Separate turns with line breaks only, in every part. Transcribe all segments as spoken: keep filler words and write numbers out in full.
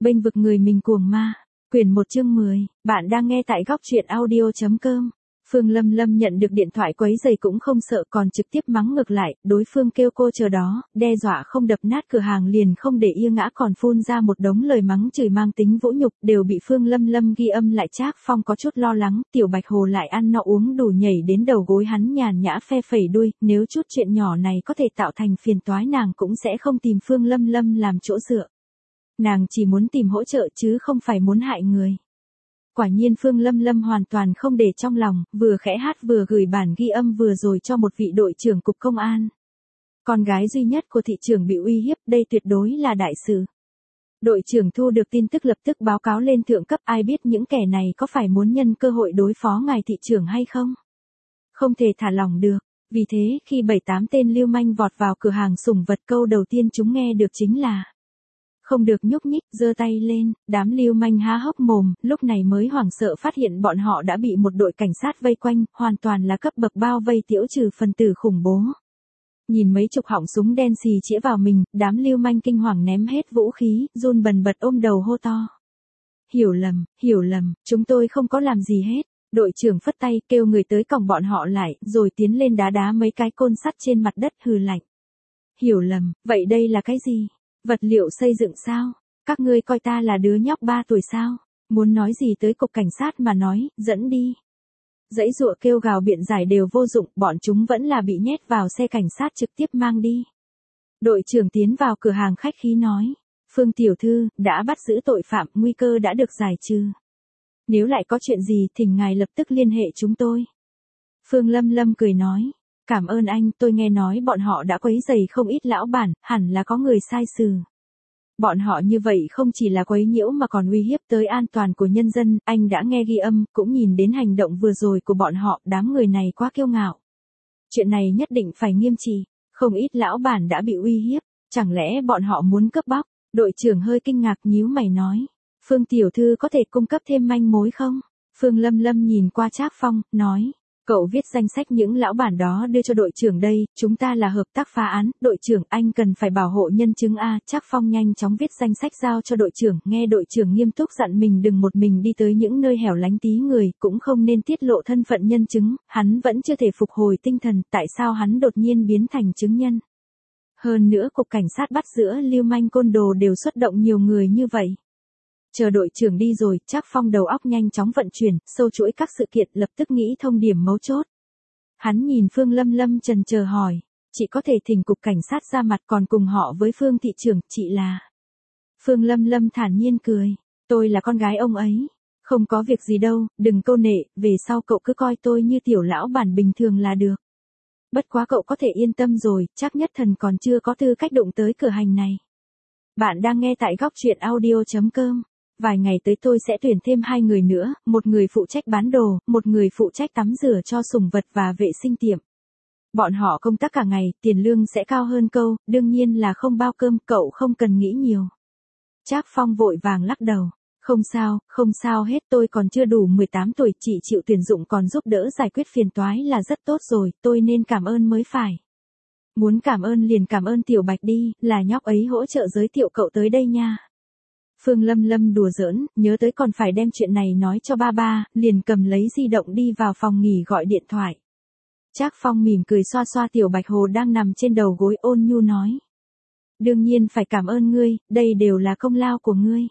Bênh vực người mình cuồng ma. Quyển một chương mười, bạn đang nghe tại góc truyện audio.com. Phương Lâm Lâm nhận được điện thoại quấy rầy cũng không sợ, còn trực tiếp mắng ngược lại, đối phương kêu cô chờ đó, đe dọa không đập nát cửa hàng liền không để yên ngã, còn phun ra một đống lời mắng chửi mang tính vũ nhục, đều bị Phương Lâm Lâm ghi âm lại. Trác Phong có chút lo lắng, Tiểu Bạch Hồ lại ăn no uống đủ nhảy đến đầu gối hắn nhàn nhã phe phẩy đuôi, nếu chút chuyện nhỏ này có thể tạo thành phiền toái nàng cũng sẽ không tìm Phương Lâm Lâm làm chỗ dựa. Nàng chỉ muốn tìm hỗ trợ chứ không phải muốn hại người. Quả nhiên Phương Lâm Lâm hoàn toàn không để trong lòng, vừa khẽ hát vừa gửi bản ghi âm vừa rồi cho một vị đội trưởng cục công an. Con gái duy nhất của thị trưởng bị uy hiếp, đây tuyệt đối là đại sự. Đội trưởng thu được tin tức lập tức báo cáo lên thượng cấp, ai biết những kẻ này có phải muốn nhân cơ hội đối phó ngài thị trưởng hay không? Không thể thả lỏng được, vì thế khi bảy tám tên lưu manh vọt vào cửa hàng sủng vật, câu đầu tiên chúng nghe được chính là không được nhúc nhích, giơ tay lên. Đám lưu manh há hốc mồm, lúc này mới hoảng sợ phát hiện bọn họ đã bị một đội cảnh sát vây quanh, hoàn toàn là cấp bậc bao vây tiểu trừ phần tử khủng bố. Nhìn mấy chục họng súng đen xì chĩa vào mình, đám lưu manh kinh hoàng ném hết vũ khí, run bần bật ôm đầu hô to. Hiểu lầm, hiểu lầm, chúng tôi không có làm gì hết. Đội trưởng phất tay kêu người tới còng bọn họ lại, rồi tiến lên đá đá mấy cái côn sắt trên mặt đất, hừ lạnh. Hiểu lầm, vậy đây là cái gì? Vật liệu xây dựng sao? Các ngươi coi ta là đứa nhóc ba tuổi sao? Muốn nói gì tới cục cảnh sát mà nói, dẫn đi. Dãy dụa kêu gào biện giải đều vô dụng, bọn chúng vẫn là bị nhét vào xe cảnh sát trực tiếp mang đi. Đội trưởng tiến vào cửa hàng khách khí nói. Phương tiểu thư, đã bắt giữ tội phạm, nguy cơ đã được giải trừ. Nếu lại có chuyện gì, thỉnh ngài lập tức liên hệ chúng tôi. Phương Lâm Lâm cười nói. Cảm ơn anh, tôi nghe nói bọn họ đã quấy rầy không ít lão bản, hẳn là có người sai xử. Bọn họ như vậy không chỉ là quấy nhiễu mà còn uy hiếp tới an toàn của nhân dân, anh đã nghe ghi âm, cũng nhìn đến hành động vừa rồi của bọn họ, đám người này quá kiêu ngạo. Chuyện này nhất định phải nghiêm trị, không ít lão bản đã bị uy hiếp, chẳng lẽ bọn họ muốn cướp bóc? Đội trưởng hơi kinh ngạc nhíu mày nói, Phương tiểu thư có thể cung cấp thêm manh mối không? Phương Lâm Lâm nhìn qua Trác Phong, nói. Cậu viết danh sách những lão bản đó đưa cho đội trưởng đây, chúng ta là hợp tác phá án, đội trưởng anh cần phải bảo hộ nhân chứng a. Trác Phong nhanh chóng viết danh sách giao cho đội trưởng, nghe đội trưởng nghiêm túc dặn mình đừng một mình đi tới những nơi hẻo lánh tí người, cũng không nên tiết lộ thân phận nhân chứng, hắn vẫn chưa thể phục hồi tinh thần, tại sao hắn đột nhiên biến thành chứng nhân. Hơn nữa cục cảnh sát bắt giữa lưu manh côn đồ đều xuất động nhiều người như vậy. Chờ đội trưởng đi rồi, Trác Phong đầu óc nhanh chóng vận chuyển, sâu chuỗi các sự kiện, lập tức nghĩ thông điểm mấu chốt. Hắn nhìn Phương Lâm Lâm chần chờ hỏi, chị có thể thỉnh cục cảnh sát ra mặt còn cùng họ với Phương thị trưởng, chị là. Phương Lâm Lâm thản nhiên cười, tôi là con gái ông ấy, không có việc gì đâu, đừng câu nệ, về sau cậu cứ coi tôi như tiểu lão bản bình thường là được. Bất quá cậu có thể yên tâm rồi, chắc Nhất Thần còn chưa có tư cách đụng tới cửa hàng này. Bạn đang nghe tại góc truyện audio.com. Vài ngày tới tôi sẽ tuyển thêm hai người nữa, một người phụ trách bán đồ, một người phụ trách tắm rửa cho sủng vật và vệ sinh tiệm. Bọn họ công tác cả ngày, tiền lương sẽ cao hơn câu, đương nhiên là không bao cơm, cậu không cần nghĩ nhiều. Trác Phong vội vàng lắc đầu, không sao, không sao hết, tôi còn chưa đủ mười tám tuổi, chị chịu tuyển dụng còn giúp đỡ giải quyết phiền toái là rất tốt rồi, tôi nên cảm ơn mới phải. Muốn cảm ơn liền cảm ơn Tiểu Bạch đi, là nhóc ấy hỗ trợ giới thiệu cậu tới đây nha. Phương Lâm Lâm đùa giỡn, nhớ tới còn phải đem chuyện này nói cho ba ba, liền cầm lấy di động đi vào phòng nghỉ gọi điện thoại. Trác Phong mỉm cười xoa xoa Tiểu Bạch Hồ đang nằm trên đầu gối, ôn nhu nói. Đương nhiên phải cảm ơn ngươi, đây đều là công lao của ngươi.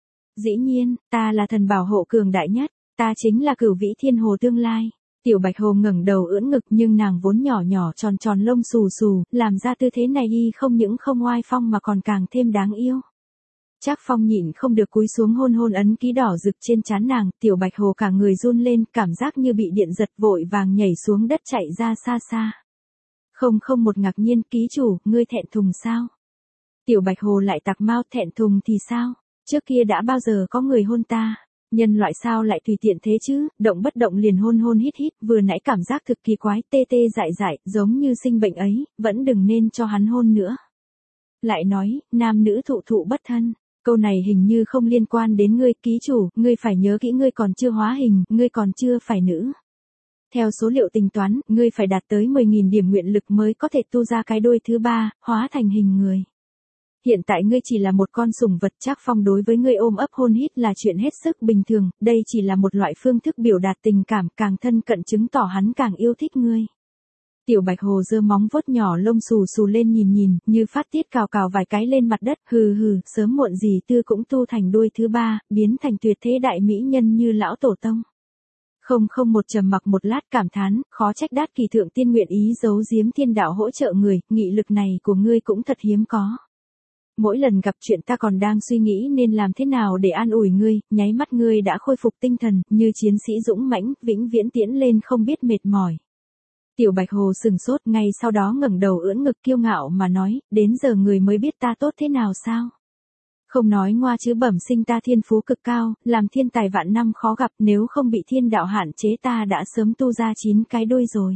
Dĩ nhiên, ta là thần bảo hộ cường đại nhất, ta chính là Cửu Vĩ Thiên Hồ tương lai. Tiểu Bạch Hồ ngẩng đầu ưỡn ngực, nhưng nàng vốn nhỏ nhỏ tròn tròn lông xù xù, làm ra tư thế này y không những không oai phong mà còn càng thêm đáng yêu. Trác Phong nhịn không được cúi xuống hôn hôn ấn ký đỏ rực trên trán nàng, Tiểu Bạch Hồ cả người run lên, cảm giác như bị điện giật, vội vàng nhảy xuống đất chạy ra xa xa. Không không một ngạc nhiên, ký chủ, ngươi thẹn thùng sao? Tiểu Bạch Hồ lại tặc mau, thẹn thùng thì sao? Trước kia đã bao giờ có người hôn ta? Nhân loại sao lại tùy tiện thế chứ, động bất động liền hôn hôn hít hít, vừa nãy cảm giác thực kỳ quái, tê tê dại dại, giống như sinh bệnh ấy, vẫn đừng nên cho hắn hôn nữa. Lại nói, nam nữ thụ thụ bất thân. Câu này hình như không liên quan đến ngươi, ký chủ, ngươi phải nhớ kỹ, ngươi còn chưa hóa hình, ngươi còn chưa phải nữ. Theo số liệu tính toán, ngươi phải đạt tới mười nghìn điểm nguyện lực mới có thể tu ra cái đôi thứ ba, hóa thành hình người. Hiện tại ngươi chỉ là một con sủng vật, Trác Phong đối với ngươi ôm ấp hôn hít là chuyện hết sức bình thường, đây chỉ là một loại phương thức biểu đạt tình cảm, càng thân cận chứng tỏ hắn càng yêu thích ngươi. Tiểu Bạch Hồ giơ móng vuốt nhỏ lông xù xù lên nhìn nhìn, như phát tiết cào cào vài cái lên mặt đất, hừ hừ, sớm muộn gì Tư cũng tu thành đuôi thứ ba, biến thành tuyệt thế đại mỹ nhân như lão tổ tông. Không không một trầm mặc một lát cảm thán, khó trách Đát Kỳ thượng tiên nguyện ý giấu giếm thiên đạo hỗ trợ người, nghị lực này của ngươi cũng thật hiếm có. Mỗi lần gặp chuyện ta còn đang suy nghĩ nên làm thế nào để an ủi ngươi, nháy mắt ngươi đã khôi phục tinh thần, như chiến sĩ dũng mãnh, vĩnh viễn tiến lên không biết mệt mỏi. Tiểu Bạch Hồ sừng sốt, ngay sau đó ngẩng đầu ưỡn ngực kiêu ngạo mà nói, đến giờ người mới biết ta tốt thế nào sao? Không nói ngoa chứ bẩm sinh ta thiên phú cực cao, làm thiên tài vạn năm khó gặp, nếu không bị thiên đạo hạn chế ta đã sớm tu ra chín cái đuôi rồi.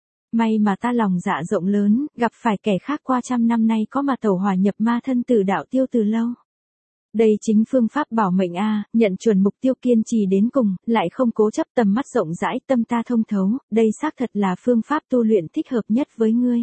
May mà ta lòng dạ rộng lớn, gặp phải kẻ khác qua trăm năm nay có mà tẩu hỏa nhập ma thân tử đạo tiêu từ lâu. Đây chính phương pháp bảo mệnh a, nhận chuẩn mục tiêu kiên trì đến cùng, lại không cố chấp, tầm mắt rộng rãi, tâm ta thông thấu, đây xác thật là phương pháp tu luyện thích hợp nhất với ngươi.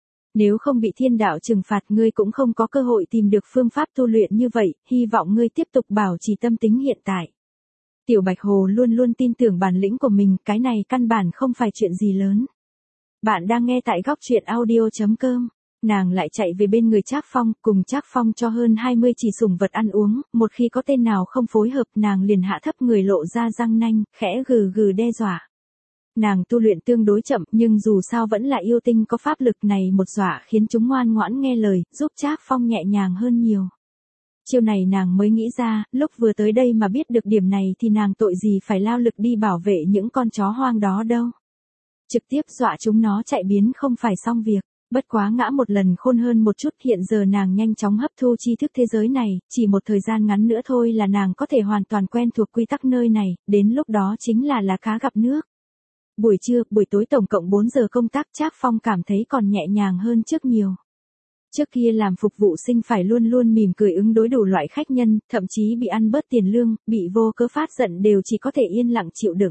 Nếu không bị thiên đạo trừng phạt ngươi cũng không có cơ hội tìm được phương pháp tu luyện như vậy, hy vọng ngươi tiếp tục bảo trì tâm tính hiện tại. Tiểu Bạch Hồ luôn luôn tin tưởng bản lĩnh của mình, cái này căn bản không phải chuyện gì lớn. Bạn đang nghe tại góc truyện audio chấm com. Nàng lại chạy về bên người Trác Phong, cùng Trác Phong cho hơn hai mươi chỉ sủng vật ăn uống, một khi có tên nào không phối hợp nàng liền hạ thấp người lộ ra răng nanh, khẽ gừ gừ đe dọa. Nàng tu luyện tương đối chậm nhưng dù sao vẫn là yêu tinh có pháp lực này một dọa khiến chúng ngoan ngoãn nghe lời, giúp Trác Phong nhẹ nhàng hơn nhiều. Chiêu này nàng mới nghĩ ra, lúc vừa tới đây mà biết được điểm này thì nàng tội gì phải lao lực đi bảo vệ những con chó hoang đó đâu. Trực tiếp dọa chúng nó chạy biến không phải xong việc. Bất quá ngã một lần khôn hơn một chút, hiện giờ nàng nhanh chóng hấp thu tri thức thế giới này, chỉ một thời gian ngắn nữa thôi là nàng có thể hoàn toàn quen thuộc quy tắc nơi này, đến lúc đó chính là lá cá gặp nước. Buổi trưa, buổi tối tổng cộng bốn giờ công tác, Trác Phong cảm thấy còn nhẹ nhàng hơn trước nhiều. Trước kia làm phục vụ sinh phải luôn luôn mỉm cười ứng đối đủ loại khách nhân, thậm chí bị ăn bớt tiền lương, bị vô cớ phát giận đều chỉ có thể yên lặng chịu đựng.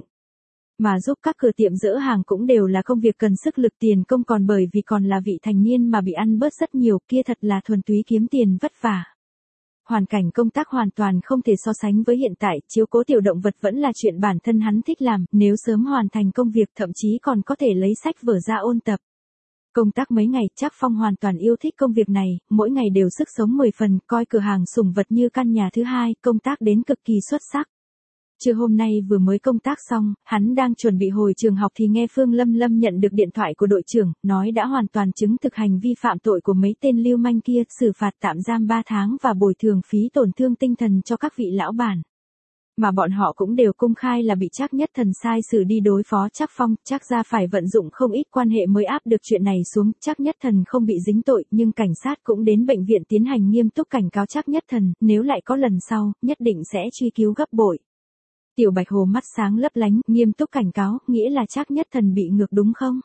Mà giúp các cửa tiệm dỡ hàng cũng đều là công việc cần sức lực tiền công, còn bởi vì còn là vị thành niên mà bị ăn bớt rất nhiều, kia thật là thuần túy kiếm tiền vất vả. Hoàn cảnh công tác hoàn toàn không thể so sánh với hiện tại, chiếu cố tiểu động vật vẫn là chuyện bản thân hắn thích làm, nếu sớm hoàn thành công việc thậm chí còn có thể lấy sách vở ra ôn tập. Công tác mấy ngày, Trác Phong hoàn toàn yêu thích công việc này, mỗi ngày đều sức sống mười phần, coi cửa hàng sủng vật như căn nhà thứ hai, công tác đến cực kỳ xuất sắc. Trưa hôm nay vừa mới công tác xong, hắn đang chuẩn bị hồi trường học thì nghe Phương Lâm Lâm nhận được điện thoại của đội trưởng, nói đã hoàn toàn chứng thực hành vi phạm tội của mấy tên lưu manh kia, xử phạt tạm giam ba tháng và bồi thường phí tổn thương tinh thần cho các vị lão bản. Mà bọn họ cũng đều công khai là bị Trác Nhất Thần sai xử đi đối phó Trác Phong, Trác gia phải vận dụng không ít quan hệ mới áp được chuyện này xuống, Trác Nhất Thần không bị dính tội, nhưng cảnh sát cũng đến bệnh viện tiến hành nghiêm túc cảnh cáo Trác Nhất Thần, nếu lại có lần sau, nhất định sẽ truy cứu gấp bội. Tiểu Bạch Hồ mắt sáng lấp lánh, nghiêm túc cảnh cáo, nghĩa là Trác Nhất Thần bị ngược đúng không?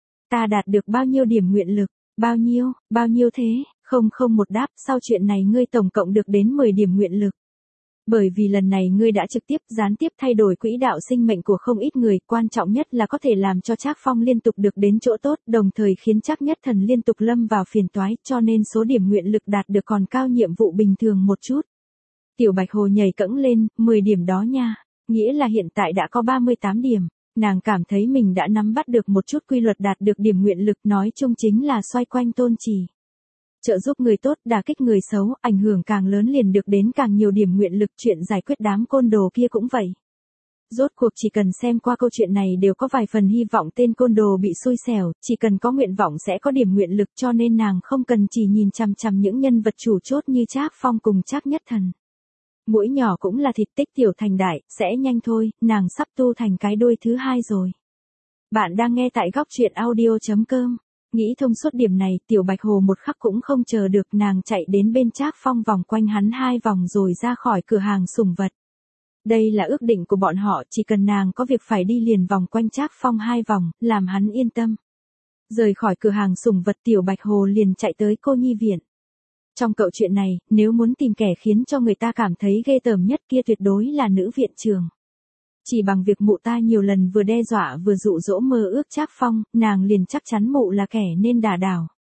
Ta đạt được bao nhiêu điểm nguyện lực, bao nhiêu, bao nhiêu thế, không không một đáp, sau chuyện này ngươi tổng cộng được đến mười điểm nguyện lực. Bởi vì lần này ngươi đã trực tiếp, gián tiếp thay đổi quỹ đạo sinh mệnh của không ít người, quan trọng nhất là có thể làm cho Trác Phong liên tục được đến chỗ tốt, đồng thời khiến Trác Nhất Thần liên tục lâm vào phiền toái, cho nên số điểm nguyện lực đạt được còn cao nhiệm vụ bình thường một chút. Tiểu Bạch Hồ nhảy cẫng lên, mười điểm đó nha. Nghĩa là hiện tại đã có ba mươi tám điểm, nàng cảm thấy mình đã nắm bắt được một chút quy luật đạt được điểm nguyện lực, nói chung chính là xoay quanh tôn trì. Trợ giúp người tốt, đả kích người xấu, ảnh hưởng càng lớn liền được đến càng nhiều điểm nguyện lực, chuyện giải quyết đám côn đồ kia cũng vậy. Rốt cuộc chỉ cần xem qua câu chuyện này đều có vài phần hy vọng tên côn đồ bị xui xẻo, chỉ cần có nguyện vọng sẽ có điểm nguyện lực, cho nên nàng không cần chỉ nhìn chằm chằm những nhân vật chủ chốt như Trác Phong cùng Trác Nhất Thần. Mũi nhỏ cũng là thịt, tích tiểu thành đại, sẽ nhanh thôi, nàng sắp tu thành cái đuôi thứ hai rồi. Bạn đang nghe tại góc truyện audio chấm com. Nghĩ thông suốt điểm này, Tiểu Bạch Hồ một khắc cũng không chờ được, nàng chạy đến bên Trác Phong vòng quanh hắn hai vòng rồi ra khỏi cửa hàng sủng vật. Đây là ước định của bọn họ, chỉ cần nàng có việc phải đi liền vòng quanh Trác Phong hai vòng, làm hắn yên tâm. Rời khỏi cửa hàng sủng vật, Tiểu Bạch Hồ liền chạy tới cô nhi viện. Trong cậu chuyện này, nếu muốn tìm kẻ khiến cho người ta cảm thấy ghê tởm nhất kia tuyệt đối là nữ viện trưởng. Chỉ bằng việc mụ ta nhiều lần vừa đe dọa vừa dụ dỗ mơ ước Trác Phong, nàng liền chắc chắn mụ là kẻ nên đả đảo.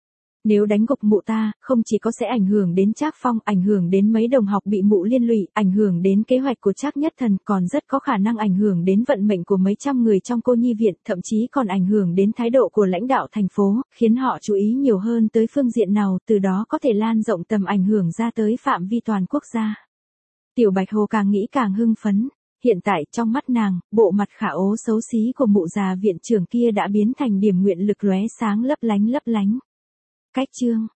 Nếu đánh gục mụ ta, không chỉ có sẽ ảnh hưởng đến Trác Phong, ảnh hưởng đến mấy đồng học bị mụ liên lụy, ảnh hưởng đến kế hoạch của Trác Nhất Thần, còn rất có khả năng ảnh hưởng đến vận mệnh của mấy trăm người trong cô nhi viện, thậm chí còn ảnh hưởng đến thái độ của lãnh đạo thành phố, khiến họ chú ý nhiều hơn tới phương diện nào, từ đó có thể lan rộng tầm ảnh hưởng ra tới phạm vi toàn quốc gia. Tiểu Bạch Hồ càng nghĩ càng hưng phấn. Hiện tại trong mắt nàng, bộ mặt khả ố xấu xí của mụ già viện trưởng kia đã biến thành điểm nguyện lực lóe sáng lấp lánh lấp lánh. Cách chương